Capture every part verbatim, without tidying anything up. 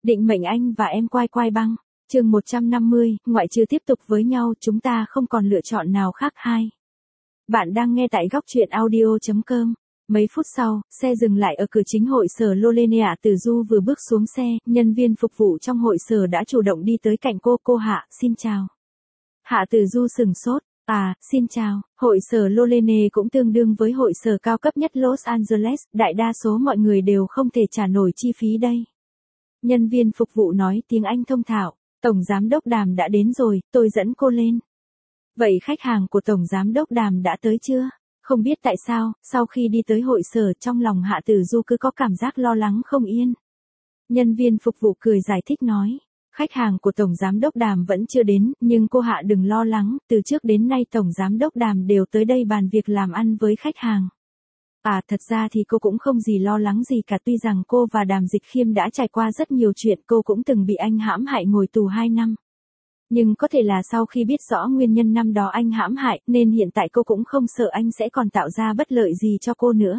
Định mệnh anh và em quai quai băng. Chương một trăm năm mươi, ngoại trừ tiếp tục với nhau, chúng ta không còn lựa chọn nào khác. Hai. Bạn đang nghe tại góc truyện audio chấm com. Mấy phút sau, xe dừng lại ở cửa chính hội sở Lolene. Hạ Tử Du vừa bước xuống xe, nhân viên phục vụ trong hội sở đã chủ động đi tới cạnh cô. Cô Hạ, xin chào. Hạ Tử Du sừng sốt. À, xin chào. Hội sở Lolene cũng tương đương với hội sở cao cấp nhất Los Angeles, đại đa số mọi người đều không thể trả nổi chi phí đây. Nhân viên phục vụ nói tiếng Anh thông thạo. Tổng giám đốc Đàm đã đến rồi, tôi dẫn cô lên. Vậy khách hàng của Tổng giám đốc Đàm đã tới chưa? Không biết tại sao, sau khi đi tới hội sở, trong lòng Hạ Tử Du cứ có cảm giác lo lắng không yên. Nhân viên phục vụ cười giải thích nói, khách hàng của Tổng giám đốc Đàm vẫn chưa đến, nhưng cô Hạ đừng lo lắng, từ trước đến nay Tổng giám đốc Đàm đều tới đây bàn việc làm ăn với khách hàng. À, thật ra thì cô cũng không gì lo lắng gì cả, tuy rằng cô và Đàm Dịch Khiêm đã trải qua rất nhiều chuyện, cô cũng từng bị anh hãm hại ngồi tù hai năm. Nhưng có thể là sau khi biết rõ nguyên nhân năm đó anh hãm hại, nên hiện tại cô cũng không sợ anh sẽ còn tạo ra bất lợi gì cho cô nữa.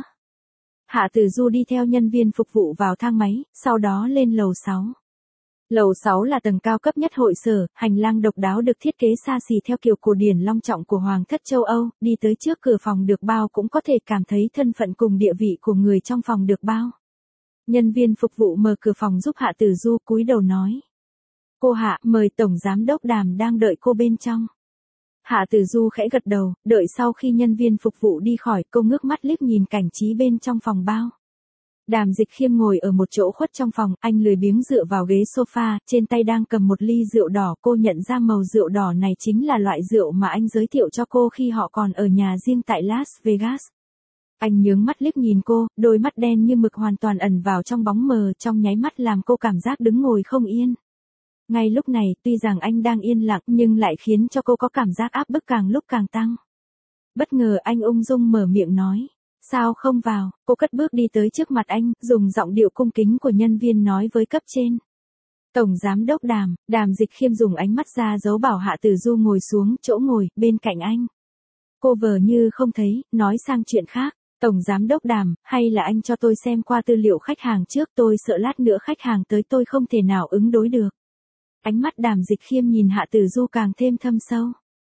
Hạ Tử Du đi theo nhân viên phục vụ vào thang máy, sau đó lên lầu sáu. Lầu sáu là tầng cao cấp nhất hội sở, hành lang độc đáo được thiết kế xa xỉ theo kiểu cổ điển long trọng của Hoàng thất châu Âu, đi tới trước cửa phòng được bao cũng có thể cảm thấy thân phận cùng địa vị của người trong phòng được bao. Nhân viên phục vụ mở cửa phòng giúp Hạ Tử Du, cúi đầu nói. Cô Hạ, mời Tổng giám đốc Đàm đang đợi cô bên trong. Hạ Tử Du khẽ gật đầu, đợi sau khi nhân viên phục vụ đi khỏi, cô ngước mắt liếc nhìn cảnh trí bên trong phòng bao. Đàm Dịch Khiêm ngồi ở một chỗ khuất trong phòng, anh lười biếng dựa vào ghế sofa, trên tay đang cầm một ly rượu đỏ. Cô nhận ra màu rượu đỏ này chính là loại rượu mà anh giới thiệu cho cô khi họ còn ở nhà riêng tại Las Vegas. Anh nhướng mắt liếc nhìn cô, đôi mắt đen như mực hoàn toàn ẩn vào trong bóng mờ, trong nháy mắt làm cô cảm giác đứng ngồi không yên. Ngay lúc này, tuy rằng anh đang yên lặng nhưng lại khiến cho cô có cảm giác áp bức càng lúc càng tăng. Bất ngờ anh ung dung mở miệng nói. Sao không vào? Cô cất bước đi tới trước mặt anh, dùng giọng điệu cung kính của nhân viên nói với cấp trên. Tổng giám đốc Đàm. Đàm Dịch Khiêm dùng ánh mắt ra dấu bảo Hạ Tử Du ngồi xuống chỗ ngồi bên cạnh anh. Cô vờ như không thấy, nói sang chuyện khác. Tổng giám đốc Đàm, hay là anh cho tôi xem qua tư liệu khách hàng trước, tôi sợ lát nữa khách hàng tới tôi không thể nào ứng đối được. Ánh mắt Đàm Dịch Khiêm nhìn Hạ Tử Du càng thêm thâm sâu.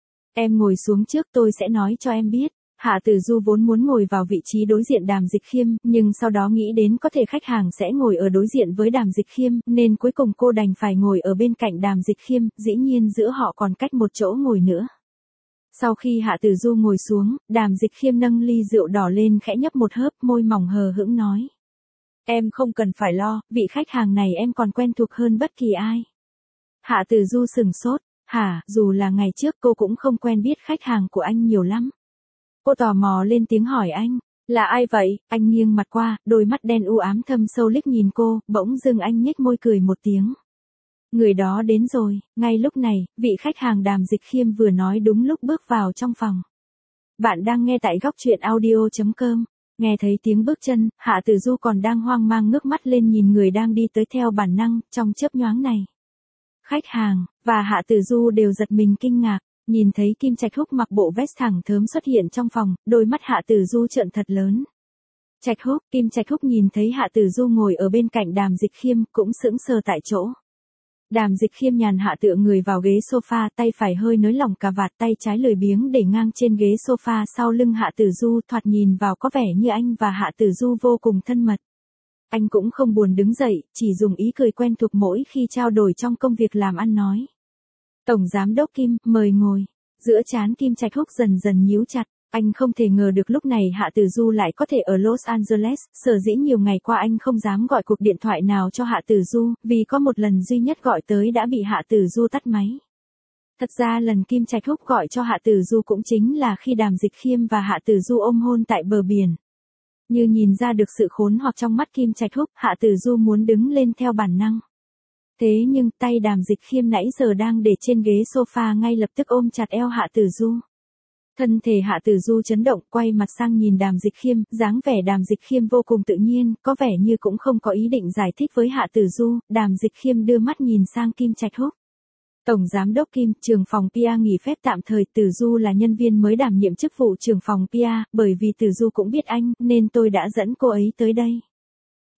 Em ngồi xuống trước, tôi sẽ nói cho em biết. Hạ Tử Du vốn muốn ngồi vào vị trí đối diện Đàm Dịch Khiêm, nhưng sau đó nghĩ đến có thể khách hàng sẽ ngồi ở đối diện với Đàm Dịch Khiêm, nên cuối cùng cô đành phải ngồi ở bên cạnh Đàm Dịch Khiêm, dĩ nhiên giữa họ còn cách một chỗ ngồi nữa. Sau khi Hạ Tử Du ngồi xuống, Đàm Dịch Khiêm nâng ly rượu đỏ lên khẽ nhấp một hớp, môi mỏng hờ hững nói. Em không cần phải lo, vị khách hàng này em còn quen thuộc hơn bất kỳ ai. Hạ Tử Du sừng sốt, hả, dù là ngày trước cô cũng không quen biết khách hàng của anh nhiều lắm. Cô tò mò lên tiếng hỏi anh, là ai vậy? Anh nghiêng mặt qua, đôi mắt đen u ám thâm sâu liếc nhìn cô, bỗng dưng anh nhếch môi cười một tiếng. Người đó đến rồi. Ngay lúc này, vị khách hàng Đàm Dịch Khiêm vừa nói đúng lúc bước vào trong phòng. Bạn đang nghe tại góc truyện audio chấm com. Nghe thấy tiếng bước chân, Hạ Tử Du còn đang hoang mang ngước mắt lên nhìn người đang đi tới theo bản năng, trong chớp nhoáng này. Khách hàng, và Hạ Tử Du đều giật mình kinh ngạc. Nhìn thấy Kim Trạch Húc mặc bộ vest thẳng thớm xuất hiện trong phòng, đôi mắt Hạ Tử Du trợn thật lớn. Trạch Húc, Kim Trạch Húc nhìn thấy Hạ Tử Du ngồi ở bên cạnh Đàm Dịch Khiêm, cũng sững sờ tại chỗ. Đàm Dịch Khiêm nhàn hạ tựa người vào ghế sofa, tay phải hơi nới lỏng cà vạt, tay trái lười biếng để ngang trên ghế sofa sau lưng Hạ Tử Du, thoạt nhìn vào có vẻ như anh và Hạ Tử Du vô cùng thân mật. Anh cũng không buồn đứng dậy, chỉ dùng ý cười quen thuộc mỗi khi trao đổi trong công việc làm ăn nói. Tổng giám đốc Kim, mời ngồi. Giữa trán Kim Trạch Húc dần dần nhíu chặt, anh không thể ngờ được lúc này Hạ Tử Du lại có thể ở Los Angeles, sở dĩ nhiều ngày qua anh không dám gọi cuộc điện thoại nào cho Hạ Tử Du, vì có một lần duy nhất gọi tới đã bị Hạ Tử Du tắt máy. Thật ra lần Kim Trạch Húc gọi cho Hạ Tử Du cũng chính là khi Đàm Dịch Khiêm và Hạ Tử Du ôm hôn tại bờ biển. Như nhìn ra được sự khốn hoặc trong mắt Kim Trạch Húc, Hạ Tử Du muốn đứng lên theo bản năng. Thế nhưng tay Đàm Dịch Khiêm nãy giờ đang để trên ghế sofa ngay lập tức ôm chặt eo Hạ Tử Du. Thân thể Hạ Tử Du chấn động, quay mặt sang nhìn Đàm Dịch Khiêm, dáng vẻ Đàm Dịch Khiêm vô cùng tự nhiên, có vẻ như cũng không có ý định giải thích với Hạ Tử Du. Đàm Dịch Khiêm đưa mắt nhìn sang Kim Trạch Húc. Tổng giám đốc Kim, trưởng phòng pê e nghỉ phép tạm thời, Tử Du là nhân viên mới đảm nhiệm chức vụ trưởng phòng pê e, bởi vì Tử Du cũng biết anh, nên tôi đã dẫn cô ấy tới đây.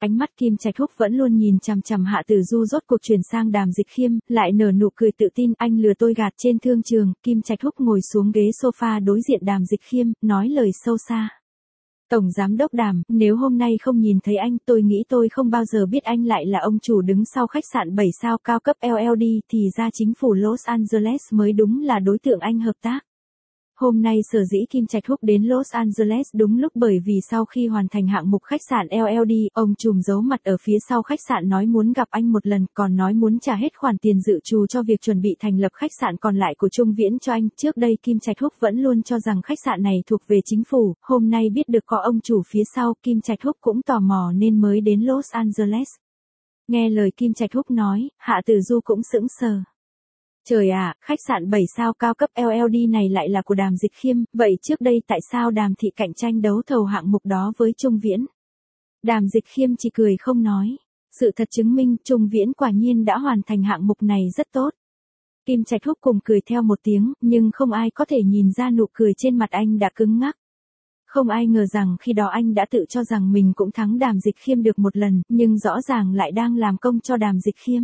Ánh mắt Kim Trạch Húc vẫn luôn nhìn chằm chằm Hạ Tử Du rốt cuộc chuyển sang Đàm Dịch Khiêm, lại nở nụ cười tự tin, anh lừa tôi gạt. Trên thương trường, Kim Trạch Húc ngồi xuống ghế sofa đối diện Đàm Dịch Khiêm, nói lời sâu xa. Tổng Giám đốc Đàm, nếu hôm nay không nhìn thấy anh, tôi nghĩ tôi không bao giờ biết anh lại là ông chủ đứng sau khách sạn bảy sao cao cấp lờ lờ đê, thì ra chính phủ Los Angeles mới đúng là đối tượng anh hợp tác. Hôm nay sở dĩ Kim Trạch Húc đến Los Angeles đúng lúc bởi vì sau khi hoàn thành hạng mục khách sạn lờ lờ đê, ông trùm giấu mặt ở phía sau khách sạn nói muốn gặp anh một lần, còn nói muốn trả hết khoản tiền dự trù cho việc chuẩn bị thành lập khách sạn còn lại của Trung Viễn cho anh. Trước đây Kim Trạch Húc vẫn luôn cho rằng khách sạn này thuộc về chính phủ, hôm nay biết được có ông chủ phía sau, Kim Trạch Húc cũng tò mò nên mới đến Los Angeles. Nghe lời Kim Trạch Húc nói, Hạ Tử Du cũng sững sờ. Trời ạ, khách sạn bảy sao cao cấp lờ lờ đê này lại là của Đàm Dịch Khiêm, vậy trước đây tại sao Đàm thị cạnh tranh đấu thầu hạng mục đó với Trung Viễn? Đàm Dịch Khiêm chỉ cười không nói. Sự thật chứng minh Trung Viễn quả nhiên đã hoàn thành hạng mục này rất tốt. Kim Trạch Húc cùng cười theo một tiếng, nhưng không ai có thể nhìn ra nụ cười trên mặt anh đã cứng ngắc. Không ai ngờ rằng khi đó anh đã tự cho rằng mình cũng thắng Đàm Dịch Khiêm được một lần, nhưng rõ ràng lại đang làm công cho Đàm Dịch Khiêm.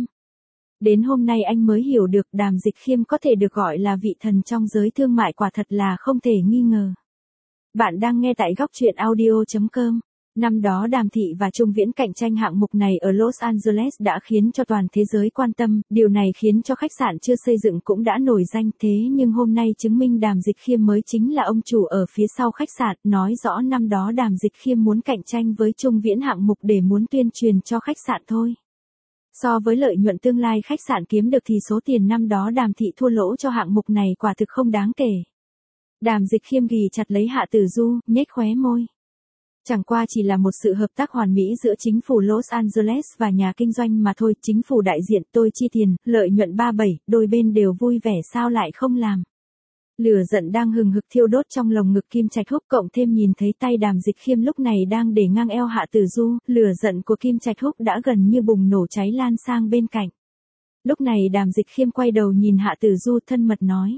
Đến hôm nay anh mới hiểu được Đàm Dịch Khiêm có thể được gọi là vị thần trong giới thương mại quả thật là không thể nghi ngờ. Bạn đang nghe tại góc truyện audio chấm com. Năm đó Đàm thị và Trung Viễn cạnh tranh hạng mục này ở Los Angeles đã khiến cho toàn thế giới quan tâm, điều này khiến cho khách sạn chưa xây dựng cũng đã nổi danh. Thế nhưng hôm nay chứng minh Đàm Dịch Khiêm mới chính là ông chủ ở phía sau khách sạn, nói rõ năm đó Đàm Dịch Khiêm muốn cạnh tranh với Trung Viễn hạng mục để muốn tuyên truyền cho khách sạn thôi. So với lợi nhuận tương lai khách sạn kiếm được thì số tiền năm đó Đàm thị thua lỗ cho hạng mục này quả thực không đáng kể. Đàm Dịch Khiêm ghì chặt lấy Hạ Tử Du, nhếch khóe môi. Chẳng qua chỉ là một sự hợp tác hoàn mỹ giữa chính phủ Los Angeles và nhà kinh doanh mà thôi, chính phủ đại diện tôi chi tiền, lợi nhuận ba bảy, đôi bên đều vui vẻ sao lại không làm. Lửa giận đang hừng hực thiêu đốt trong lồng ngực Kim Trạch Húc, cộng thêm nhìn thấy tay Đàm Dịch Khiêm lúc này đang để ngang eo Hạ Tử Du, lửa giận của Kim Trạch Húc đã gần như bùng nổ cháy lan sang bên cạnh. Lúc này Đàm Dịch Khiêm quay đầu nhìn Hạ Tử Du thân mật nói.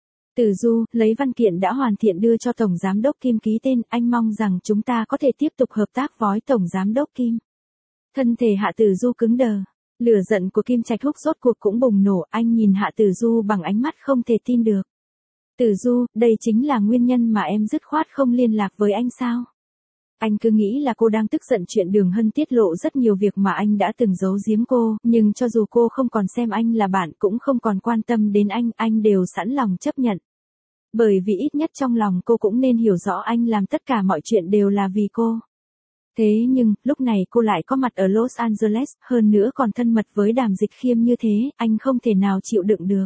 Tử Du, lấy văn kiện đã hoàn thiện đưa cho Tổng Giám đốc Kim ký tên, anh mong rằng chúng ta có thể tiếp tục hợp tác với Tổng Giám đốc Kim. Thân thể Hạ Tử Du cứng đờ. Lửa giận của Kim Trạch Húc rốt cuộc cũng bùng nổ, anh nhìn Hạ Tử Du bằng ánh mắt không thể tin được. Tử Du, đây chính là nguyên nhân mà em dứt khoát không liên lạc với anh sao? Anh cứ nghĩ là cô đang tức giận chuyện Đường Hân tiết lộ rất nhiều việc mà anh đã từng giấu giếm cô, nhưng cho dù cô không còn xem anh là bạn cũng không còn quan tâm đến anh, anh đều sẵn lòng chấp nhận. Bởi vì ít nhất trong lòng cô cũng nên hiểu rõ anh làm tất cả mọi chuyện đều là vì cô. Thế nhưng, lúc này cô lại có mặt ở Los Angeles, hơn nữa còn thân mật với Đàm Dịch Khiêm như thế, anh không thể nào chịu đựng được.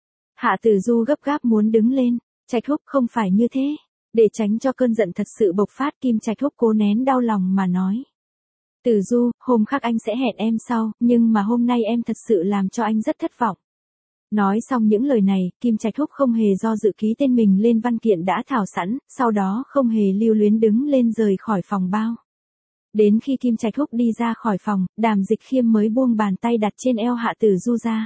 Hạ Tử Du gấp gáp muốn đứng lên, Trạch Húc không phải như thế. Để tránh cho cơn giận thật sự bộc phát, Kim Trạch Húc cố nén đau lòng mà nói. Tử Du, hôm khác anh sẽ hẹn em sau, nhưng mà hôm nay em thật sự làm cho anh rất thất vọng. Nói xong những lời này, Kim Trạch Húc không hề do dự ký tên mình lên văn kiện đã thảo sẵn, sau đó không hề lưu luyến đứng lên rời khỏi phòng bao. Đến khi Kim Trạch Húc đi ra khỏi phòng, Đàm Dịch Khiêm mới buông bàn tay đặt trên eo Hạ Tử Du ra.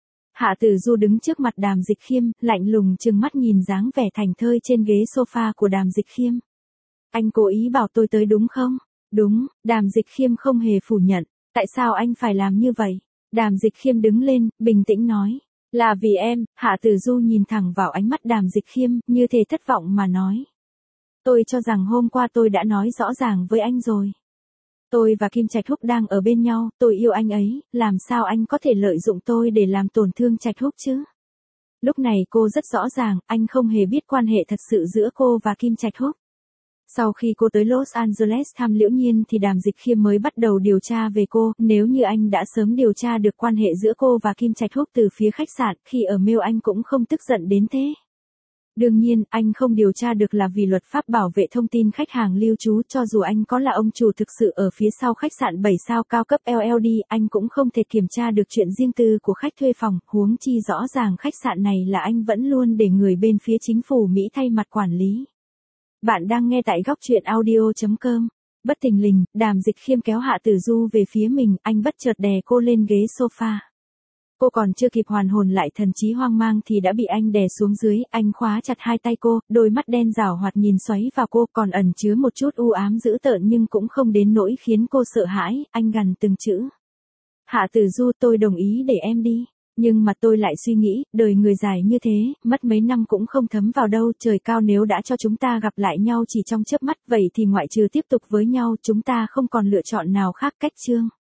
Hạ Tử Du đứng trước mặt Đàm Dịch Khiêm, lạnh lùng trừng mắt nhìn dáng vẻ thảnh thơi trên ghế sofa của Đàm Dịch Khiêm. Anh cố ý bảo tôi tới đúng không? Đúng, Đàm Dịch Khiêm không hề phủ nhận. Tại sao anh phải làm như vậy? Đàm Dịch Khiêm đứng lên, bình tĩnh nói. Là vì em. Hạ Tử Du nhìn thẳng vào ánh mắt Đàm Dịch Khiêm, như thể thất vọng mà nói. Tôi cho rằng hôm qua tôi đã nói rõ ràng với anh rồi. Tôi và Kim Trạch Húc đang ở bên nhau, tôi yêu anh ấy, làm sao anh có thể lợi dụng tôi để làm tổn thương Trạch Húc chứ? Lúc này cô rất rõ ràng, anh không hề biết quan hệ thật sự giữa cô và Kim Trạch Húc. Sau khi cô tới Los Angeles thăm Liễu Nhiên thì Đàm Dịch Khiêm mới bắt đầu điều tra về cô, nếu như anh đã sớm điều tra được quan hệ giữa cô và Kim Trạch Húc từ phía khách sạn, khi ở mail anh cũng không tức giận đến thế. Đương nhiên, anh không điều tra được là vì luật pháp bảo vệ thông tin khách hàng lưu trú, cho dù anh có là ông chủ thực sự ở phía sau khách sạn bảy sao cao cấp lờ lờ đê, anh cũng không thể kiểm tra được chuyện riêng tư của khách thuê phòng, huống chi rõ ràng khách sạn này là anh vẫn luôn để người bên phía chính phủ Mỹ thay mặt quản lý. Bạn đang nghe tại góc truyện audio chấm com. Bất thình lình, Đàm Dịch Khiêm kéo Hạ Tử Du về phía mình, anh bất chợt đè cô lên ghế sofa. Cô còn chưa kịp hoàn hồn lại thần trí hoang mang thì đã bị anh đè xuống dưới, anh khóa chặt hai tay cô, đôi mắt đen rảo hoạt nhìn xoáy vào cô, còn ẩn chứa một chút u ám dữ tợn nhưng cũng không đến nỗi khiến cô sợ hãi, anh gằn từng chữ. Hạ Tử Du, tôi đồng ý để em đi. Nhưng mà tôi lại suy nghĩ, đời người dài như thế, mất mấy năm cũng không thấm vào đâu, trời cao nếu đã cho chúng ta gặp lại nhau chỉ trong chớp mắt, vậy thì ngoại trừ tiếp tục với nhau, chúng ta không còn lựa chọn nào khác. Cách chương